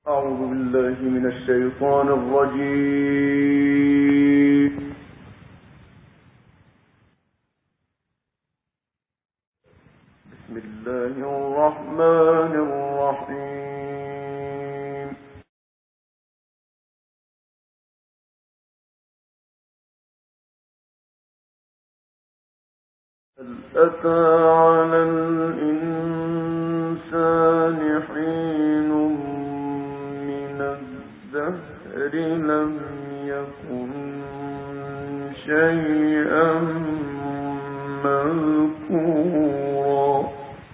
أعوذ بالله من الشيطان الرجيم. بسم الله الرحمن الرحيم. هل أتى على الإنسان حين من الدهر لم يكن شيئا مذكورا.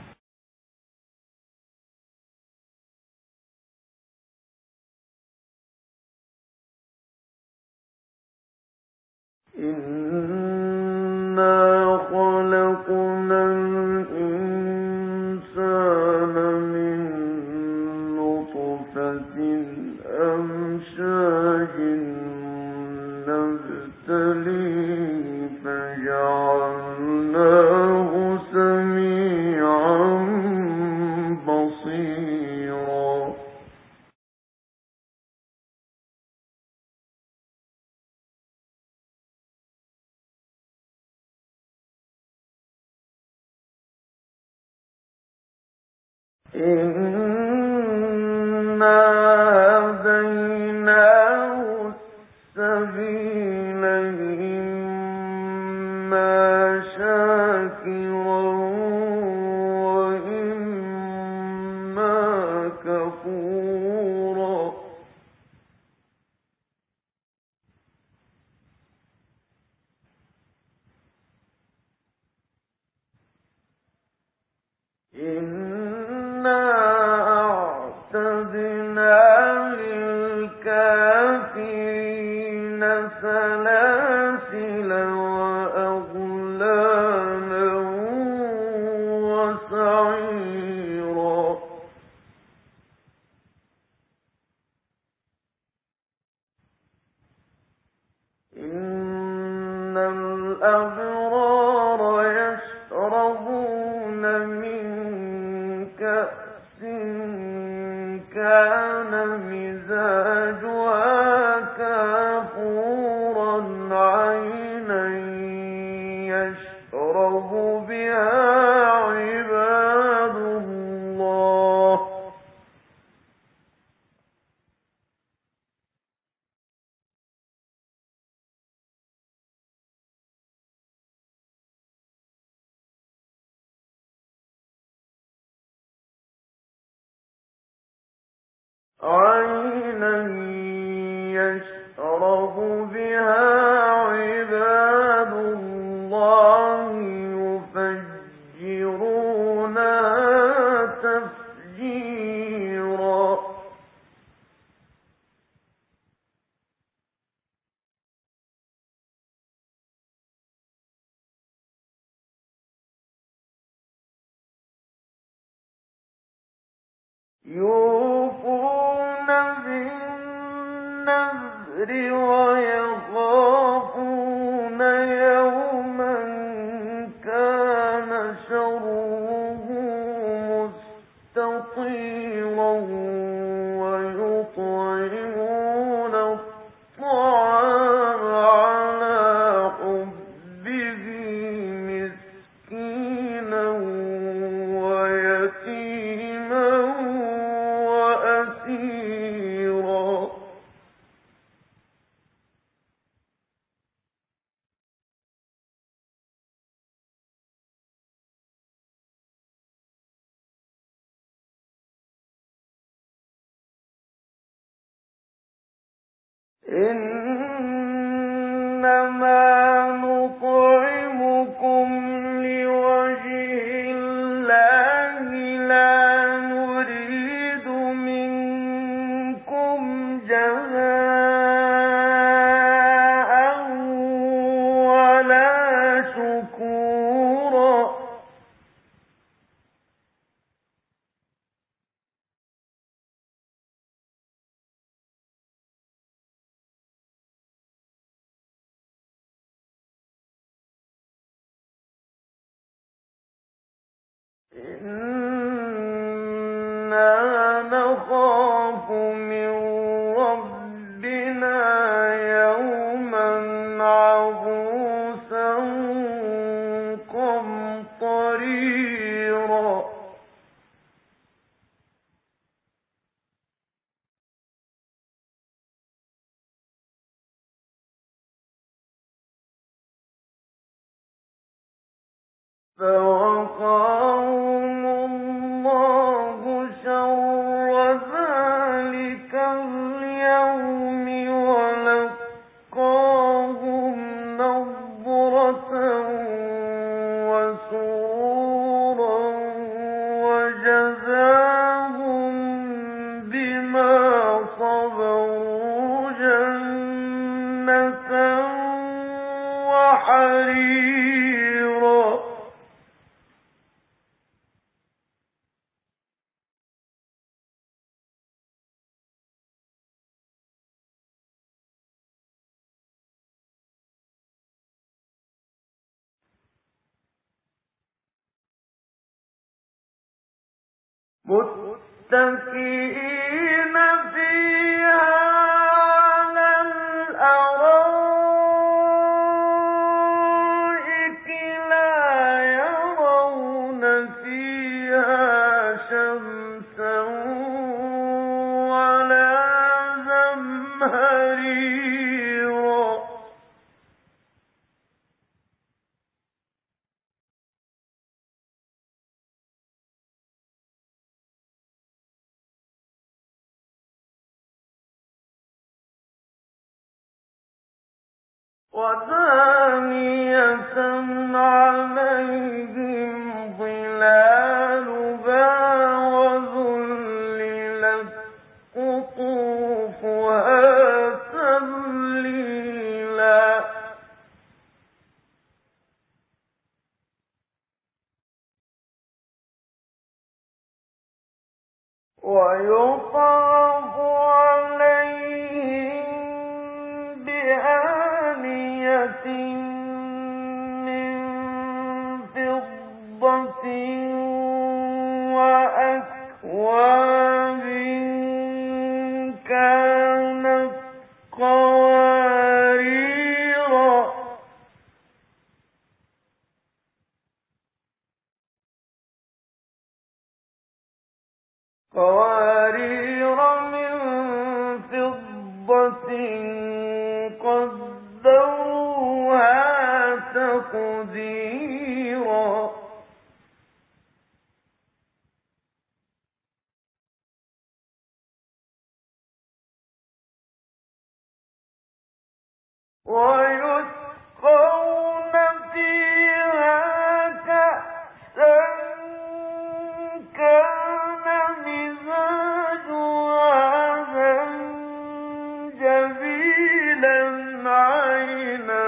إنا خلقنا الإنسان من نطفة أمشاج نبتليه فجعلناه سميعا بصيرا. إنا هديناه السبيل إما شاكرا وإما كفورا. إنا أعتدنا للكافرين سلاسل وأغلالا وسعيرا. إن الأبرار يشربون من كأس كان مزاجها كافورا عينا يشرب بها عباد الله. عينا يشرب بها عباد الله يفجرونها تفجيرا. يوفون بالنذر ويخافون يوما كان شره مستطيرا ويطعمون الطعام على حبه مسكينا ويتيما وأسيرا. إنما نطعمكم لوجه الله لا نريد منكم جزاء ولا شكورا. إنا نخاف نخاف من ربنا يوما عبوسا قمطريرا فوقاهم الله شر ذلك اليوم ولقاهم نضرة وسرورا وجزاهم بما صبروا جنة وحريرا متكئين فيها على الأرائك لا يرون فيها شمسا ولا زمهريرا ودانية عليهم ظلالها وذللت قطوفها تذليلا ويطاف عليهم بآنية من فضة وأكواب كانت قواريرا من فضة قدروها تقديرا ويسقون فيها كأسا كان مزاجها زنجبيلا عينا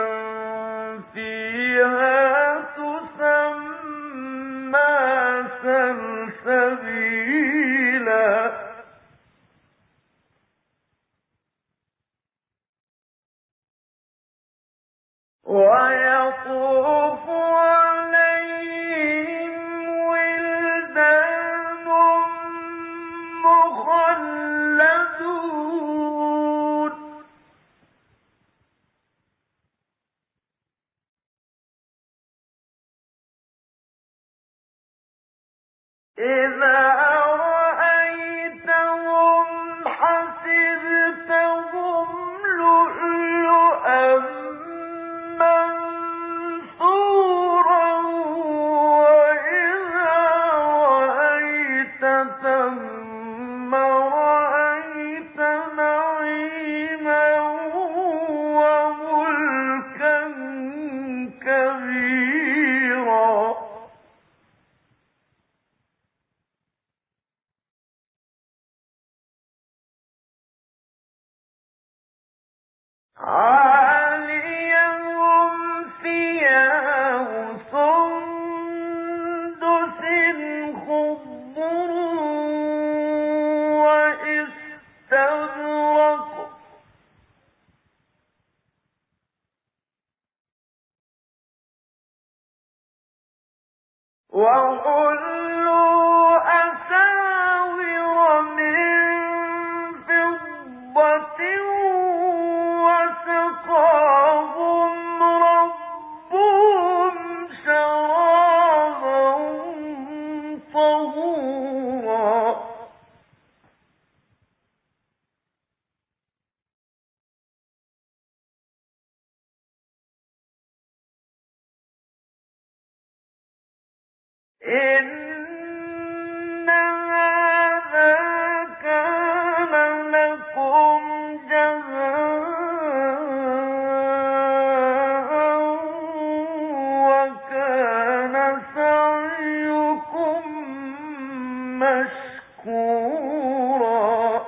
فيها تسمى سلسبيلا ويطوف عليهم ولدان مخلدون إذا رأيتهم حسبتهم لؤلؤا منثورا وإذا رأيت ثم رأيت نعيما وملكا كبيرا عاليهم ثياب سندس خضر وإستبرق وحلوا أساور من إن هذا كان لكم جزاء وكان سعيكم مشكورا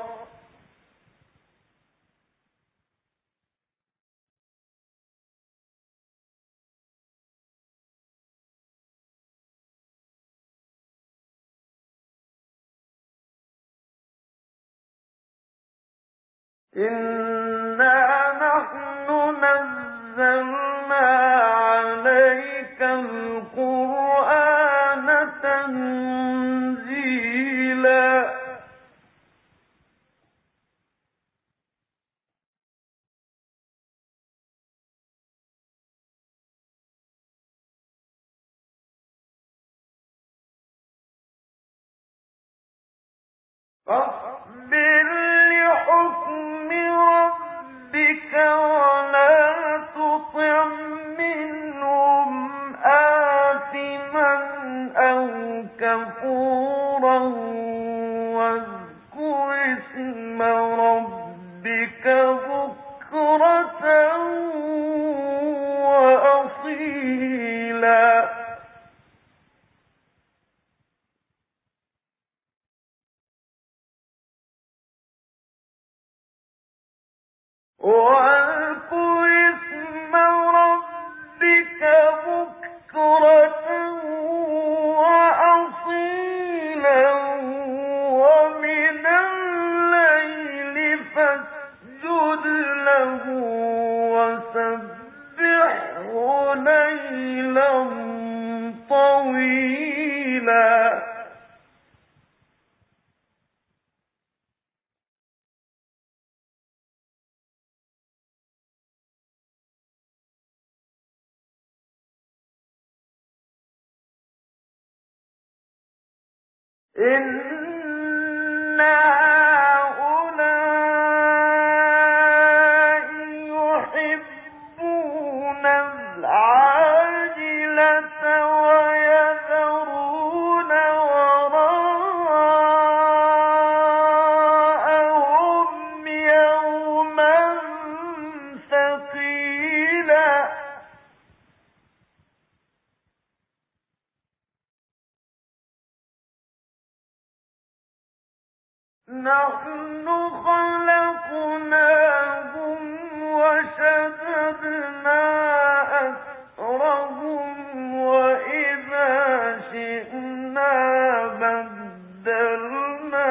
إنا نحن نزلنا عليك القرآن تنزيلا فاصبر لحكم ربك ولا تطع منهم آثما أو كفورا واذكر اسم ربك بكرة وأصيلا واذكر اسم ربك بكرة وأصيلا ومن الليل فاسجد له وسبحه ليلا طويلا إن هؤلاء يحبون العاجلة ويذرون وراءهم يوما ثقيلا نحن خلقناهم وشددنا أسرهم وإذا شئنا بدلنا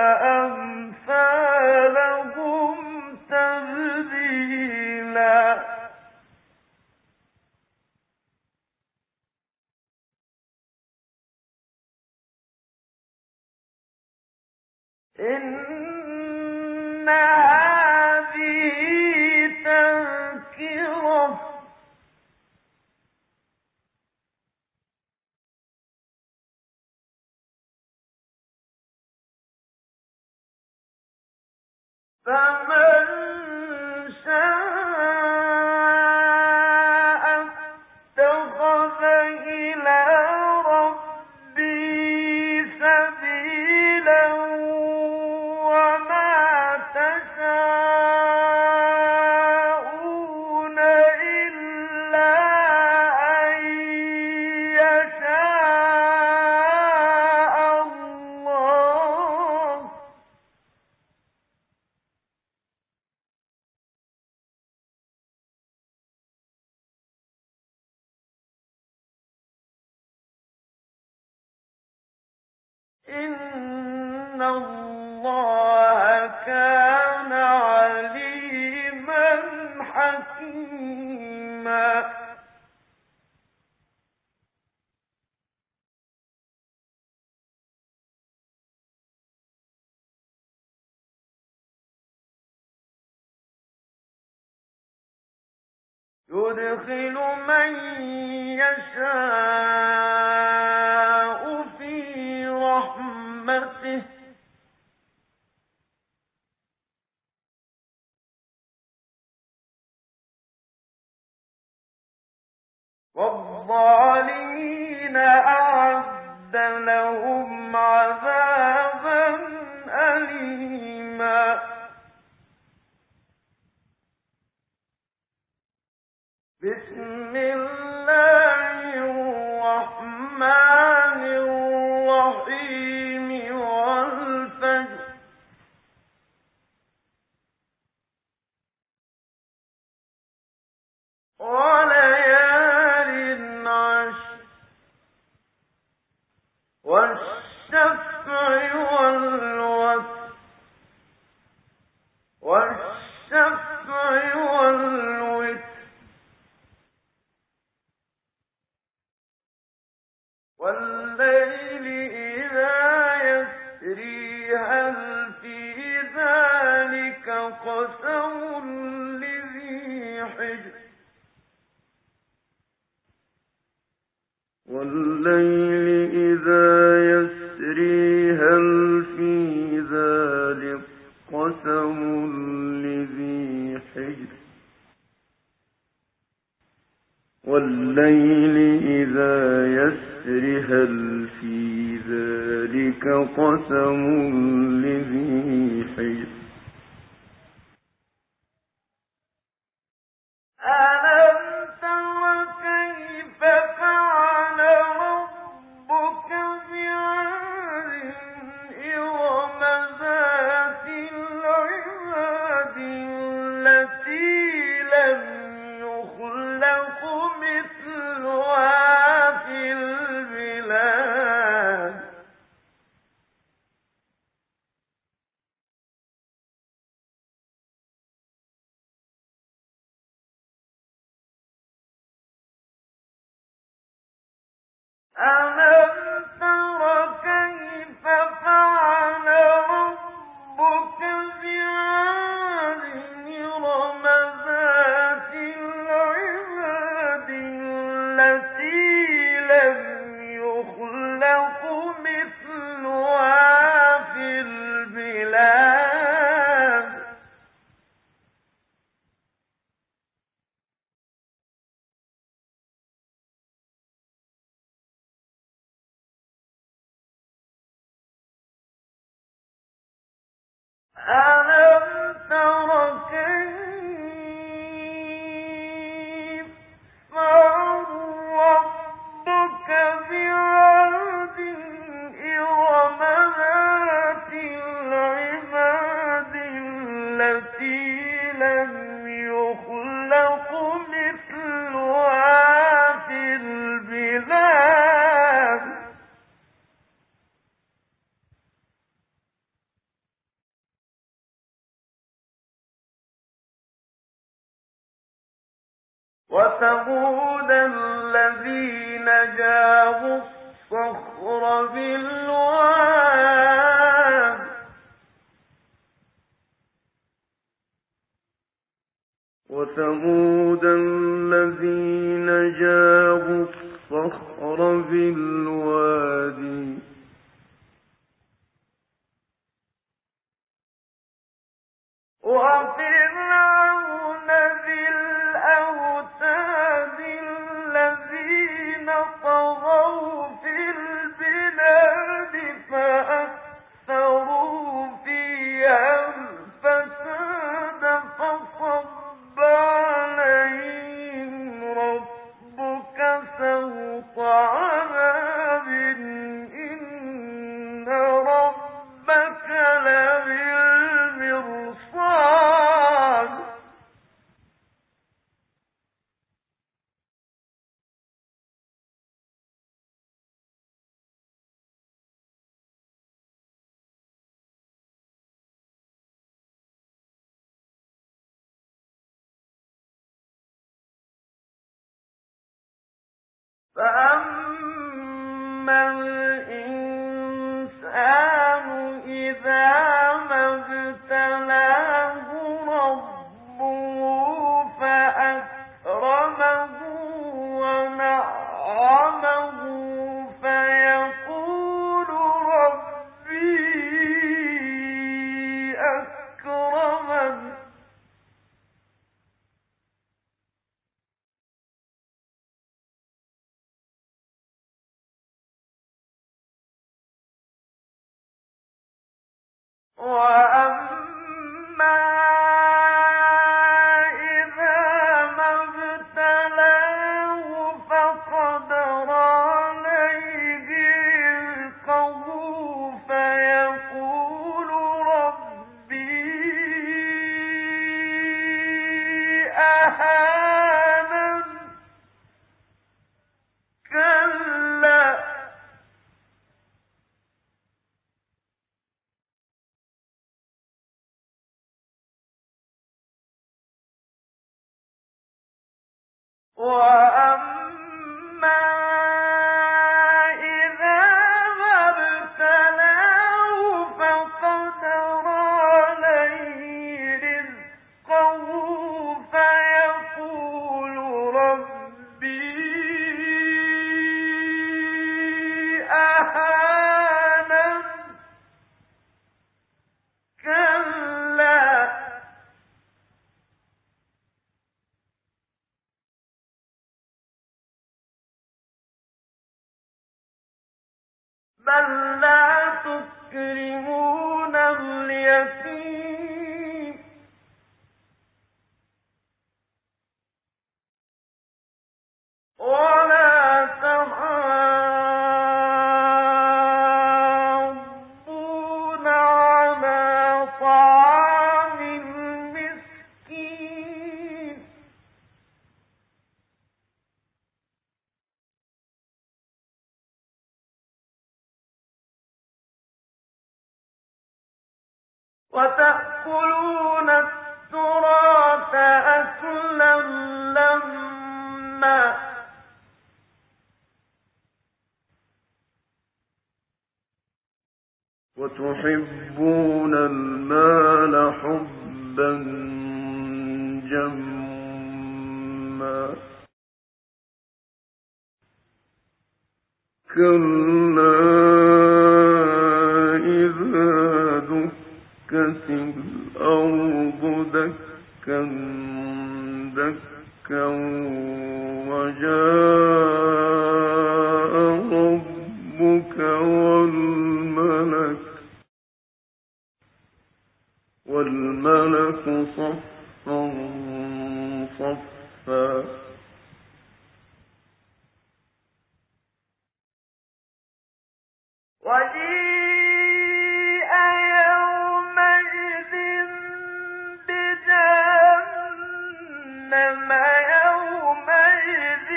أمثالهم تبديلا إن هذه تذكرة فمن شاء اتخذ إلى ربه سبيلا وما تشاءون إلا أن يشاء الله إن الله كان عليما حكيما يدخل من يشاء في رحمته والظالمين أعد لهم عذابا أليما. بسم الله الرحمن الرحيم والفجر وليال عشر والشفع والوتر والليل إذا يسري هل في ذلك قسم لذي حجر والليل إذا يسري هل في ذلك قسم لذي حجر والليل إذا يسري هل في ذلك قسم لذي حجر ألم تر كيف فعل ربك بعاد إرم ذات العماد التي لم يخلق مثلها في البلاد ألم تر كيف فعل ربك بعاد إرم ذات العماد التي لم يخلق مثلها في البلاد ألم تر كيف فعل ربك بعاد إرم ذات العماد التي لم يخلق مثلها في البلاد وثمود الذين جابوا الصخر بالواد وثمود الذين جابوا الصخر بالوادي وفرعون ذي الأوتاد الذين طغوا في البلاد فأكثروا فيها الفساد فصب عليهم ربك سوط عذاب إن ربك لبالمرصاد بل لا تكرمون اليتيم ولا تحاضون على طعام المسكين وتأكلون التراث أكلا لما وتحبون المال حبا جما كلا إذا دكت الأرض دكا دكا وجاء ربك والملك صفا صفا وجيء يومئذ بجهنم يومئذ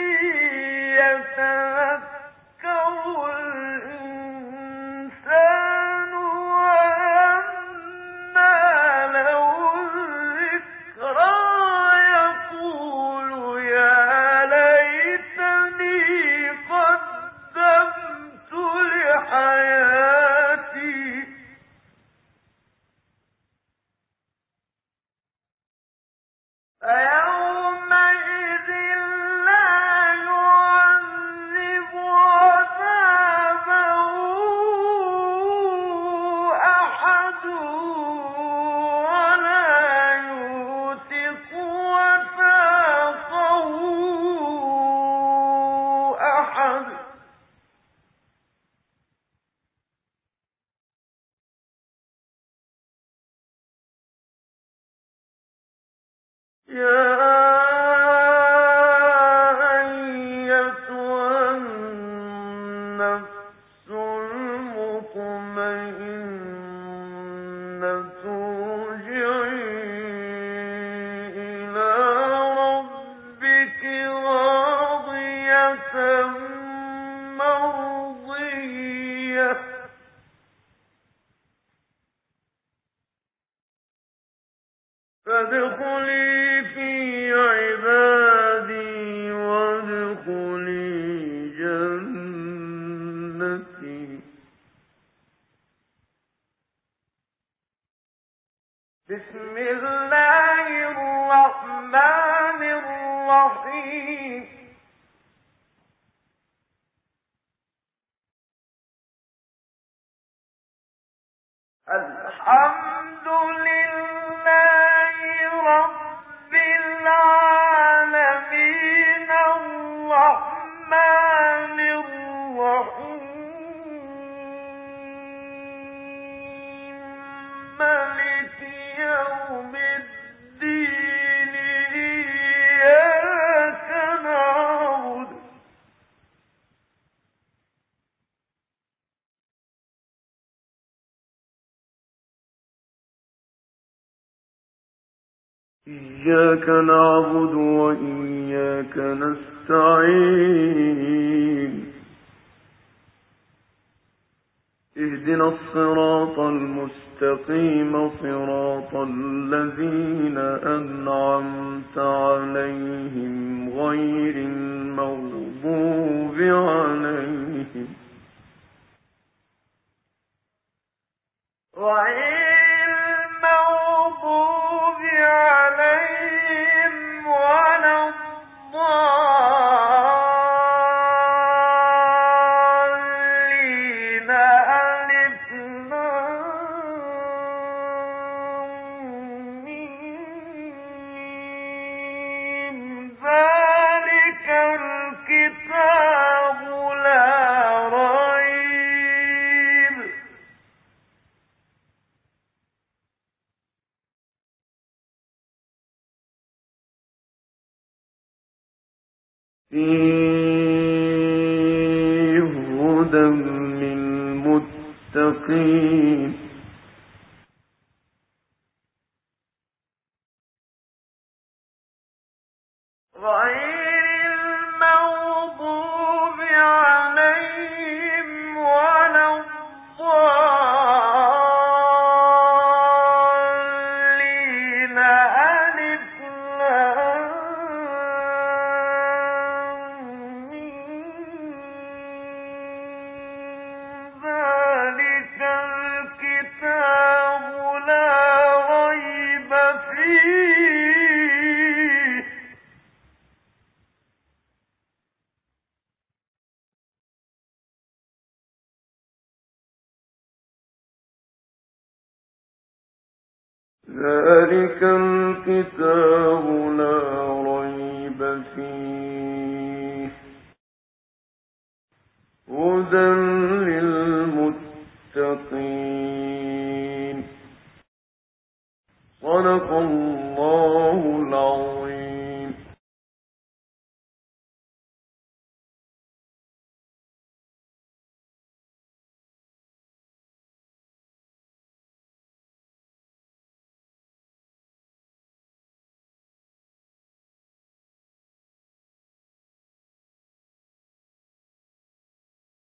يتذكر الإنسان وأنى له الذكرى يقول يا ليتني قدمت لحياتي فيومئذ لا يعذب عذابه أحد ولا يوثق وثاقه أحد يا أيتها النفس المطمئنة ارجعي إلى ربك راضية مرضية فادخلي في عبادي وادخلي جنتي بسم الله الرحمن الرحيم الحمد لله رب العالمين الرحمن الرحيم إياك نعبد وإياك نستعين اهدنا الصراط المستقيم صراط الذين أنعمت عليهم غير المغضوب عليهم ولا الضالين ألف لام ميم ذلك الكتاب لا ريب فيه هدى للمتقين غير المغضوب عليهم ولا الضالين ألف لام ميم ذلك الكتاب لا ريب فيه ذلك الكتاب لا ريب فيه هدى للمتقين صدق الله